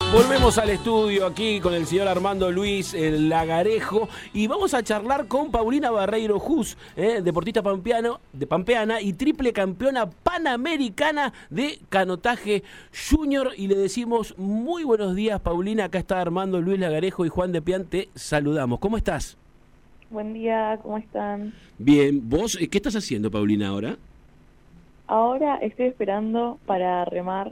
Volvemos al estudio aquí con el señor Armando Luis el Lagarejo y vamos a charlar con Paulina Barreiro Jus, deportista pampeana y triple campeona panamericana de canotaje junior. Y le decimos muy buenos días, Paulina. Acá está Armando Luis Lagarejo y Juan de Pian. Te saludamos. ¿Cómo estás? Buen día, ¿cómo están? Bien. ¿Vos qué estás haciendo, Paulina, ahora? Ahora estoy esperando para remar.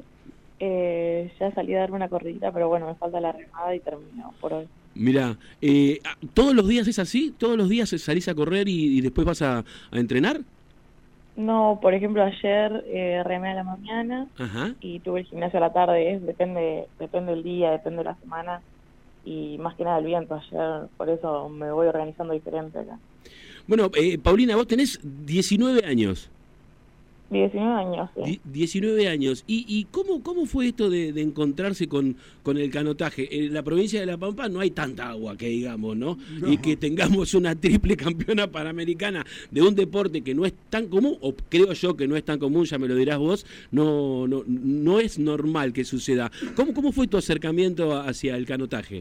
Ya salí a darme una corridita, pero bueno, me falta la remada y termino por hoy. Mirá, ¿todos los días es así? ¿Todos los días salís a correr y después vas a entrenar? No, por ejemplo, ayer remé a la mañana. Ajá. Y tuve el gimnasio a la tarde. Depende del día, depende de la semana y más que nada el viento ayer, por eso me voy organizando diferente acá. Bueno, Paulina, vos tenés 19 años. 19 años, sí. 19 años. ¿Y cómo fue esto de encontrarse con el canotaje? En la provincia de La Pampa no hay tanta agua, que digamos, ¿no? Y que tengamos una triple campeona panamericana de un deporte que no es tan común, o creo yo que no es tan común, ya me lo dirás vos, no es normal que suceda. ¿Cómo fue tu acercamiento hacia el canotaje?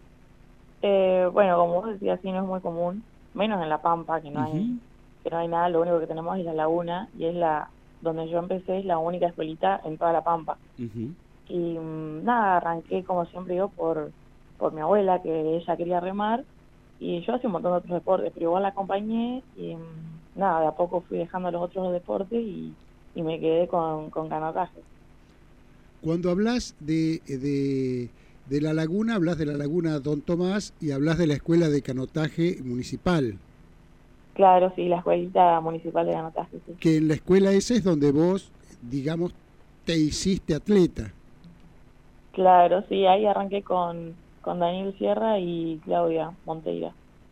Bueno, como vos decías, sí, no es muy común, menos en La Pampa, que no hay nada. Lo único que tenemos es la laguna, y es donde yo empecé, es la única escuelita en toda La Pampa. Y nada, arranqué como siempre digo por mi abuela, que ella quería remar, y yo hacía un montón de otros deportes, pero igual la acompañé y nada, de a poco fui dejando los otros deportes y me quedé con canotaje. Cuando hablas de la laguna, hablas de la laguna Don Tomás y hablas de la escuela de canotaje municipal. Claro, sí, la escuelita municipal de canotaje, sí. Que en la escuela esa es donde vos, digamos, te hiciste atleta. Claro, sí, ahí arranqué con Daniel Sierra y Claudia Monteira.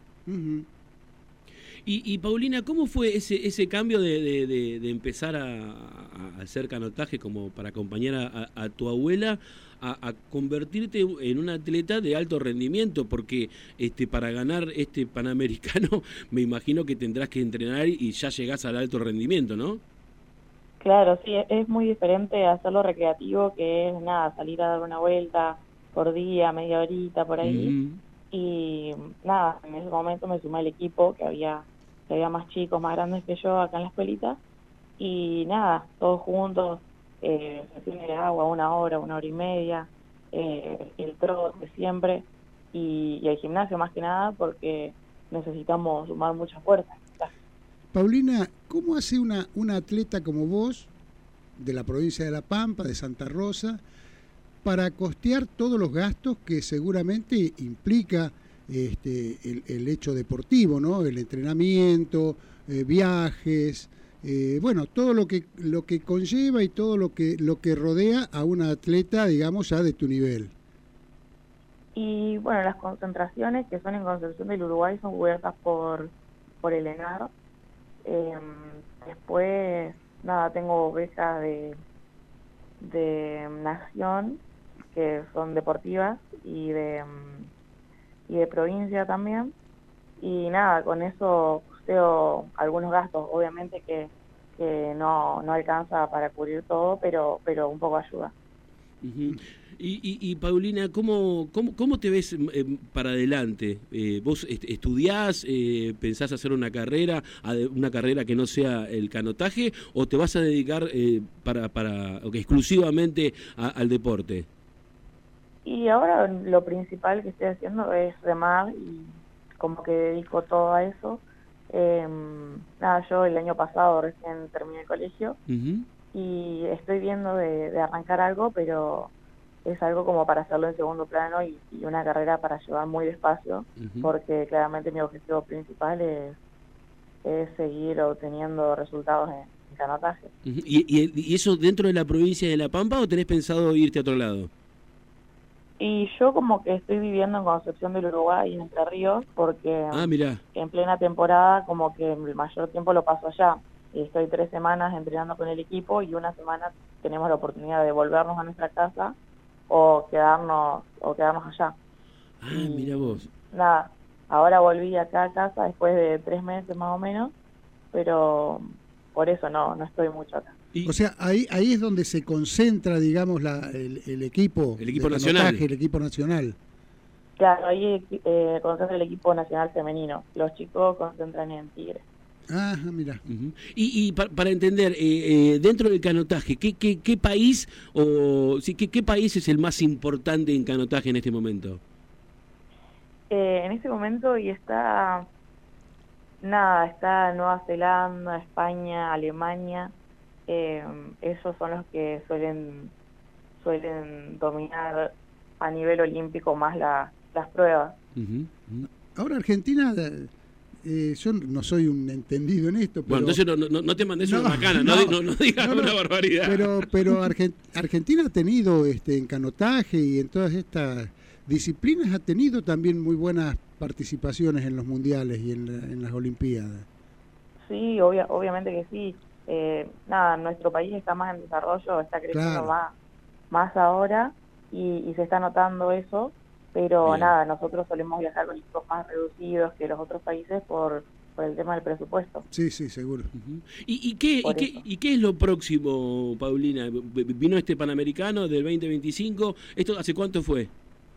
Y Paulina, ¿cómo fue ese cambio de empezar a hacer canotaje como para acompañar a tu abuela a convertirte en un atleta de alto rendimiento? Porque para ganar este Panamericano me imagino que tendrás que entrenar y ya llegás al alto rendimiento, ¿no? Claro, sí, es muy diferente hacerlo recreativo, que es nada, salir a dar una vuelta por día, media horita por ahí. Y nada, en ese momento me sumé al equipo, que había más chicos, más grandes que yo acá en la escuelita, y nada, todos juntos, sesión de agua, una hora y media, el trote siempre, y el gimnasio más que nada, porque necesitamos sumar mucha fuerza. Paulina, ¿cómo hace una atleta como vos, de la provincia de La Pampa, de Santa Rosa, para costear todos los gastos que seguramente implica el hecho deportivo, ¿no? El entrenamiento, viajes, bueno, todo lo que conlleva y todo lo que rodea a una atleta, digamos, ya de tu nivel? Y bueno, las concentraciones que son en Concepción del Uruguay son cubiertas por el ENAR. Después, nada, tengo becas de Nación, que son deportivas, y de provincia también. Y nada, con eso costeo algunos gastos, obviamente que no alcanza para cubrir todo, pero un poco ayuda. Y Paulina, ¿cómo te ves para adelante? ¿Vos estudiás, pensás hacer una carrera que no sea el canotaje, o te vas a dedicar exclusivamente al deporte? Y ahora lo principal que estoy haciendo es remar, y como que dedico todo a eso. Nada, yo el año pasado recién terminé el colegio y estoy viendo de arrancar algo, pero es algo como para hacerlo en segundo plano y una carrera para llevar muy despacio, porque claramente mi objetivo principal es seguir obteniendo resultados en canotaje. ¿Y eso dentro de la provincia de La Pampa, o tenés pensado irte a otro lado? Y yo como que estoy viviendo en Concepción del Uruguay, en Entre Ríos, porque mirá. En plena temporada como que el mayor tiempo lo paso allá. Y estoy 3 semanas entrenando con el equipo, y una semana tenemos la oportunidad de volvernos a nuestra casa o quedarnos allá. Mirá vos. Nada, ahora volví acá a casa después de 3 meses más o menos, pero por eso no estoy mucho acá. O sea, ahí es donde se concentra, digamos, el equipo nacional. El equipo nacional. Claro, ahí concentra el equipo nacional femenino. Los chicos concentran en Tigre. Ajá, mira. Y para entender, dentro del canotaje, ¿qué país qué país es el más importante en canotaje en este momento? En este momento está Nueva Zelanda, España, Alemania. Esos son los que suelen dominar a nivel olímpico más las pruebas. Ahora Argentina, yo no soy un entendido en esto, pero... Bueno, entonces no te mandes una macana, no digas una barbaridad. Pero Argentina ha tenido en canotaje y en todas estas disciplinas ha tenido también muy buenas participaciones en los mundiales y en las olimpiadas. Sí, obviamente que sí. Nuestro país está más en desarrollo, está creciendo más ahora y se está notando eso, pero bien. Nosotros solemos viajar con equipos más reducidos que los otros países por el tema del presupuesto. Sí, seguro. ¿Y qué es lo próximo, Paulina? ¿Vino este Panamericano del 2025? ¿Esto hace cuánto fue?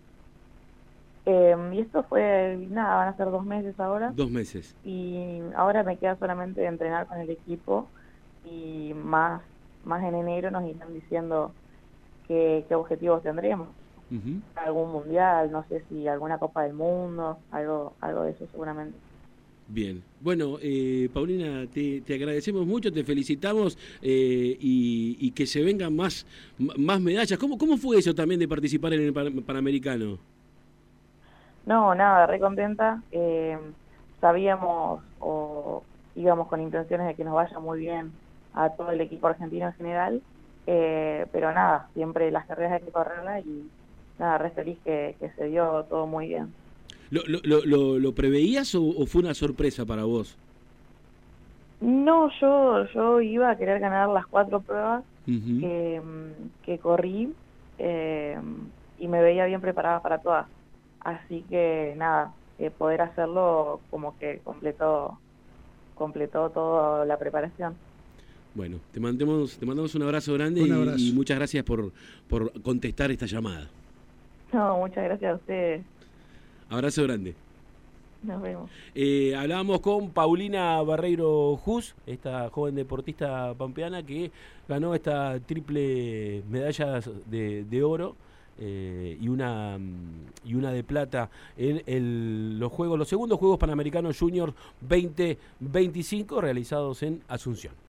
Y esto fue, van a ser 2 meses ahora. 2 meses. Y ahora me queda solamente entrenar con el equipo y más en enero nos irán diciendo qué objetivos tendremos. Algún mundial, no sé si alguna Copa del Mundo, algo de eso seguramente. Bien, bueno, Paulina, te agradecemos mucho, te felicitamos y que se vengan más medallas. ¿Cómo fue eso también de participar en el Panamericano? No, re contenta. Sabíamos o íbamos con intenciones de que nos vaya muy bien a todo el equipo argentino en general, pero siempre las carreras hay que correrlas y re feliz que se dio todo muy bien. ¿Lo preveías o fue una sorpresa para vos? No, yo iba a querer ganar las 4 pruebas que corrí y me veía bien preparada para todas. Así que poder hacerlo como que completó toda la preparación. Bueno, te mandamos un abrazo grande. Y muchas gracias por contestar esta llamada. No, muchas gracias a ustedes. Abrazo grande. Nos vemos. Hablábamos con Paulina Barreiro Jus, esta joven deportista pampeana que ganó esta triple medalla de oro y una de plata en los segundos Juegos Panamericanos Junior 2025 realizados en Asunción.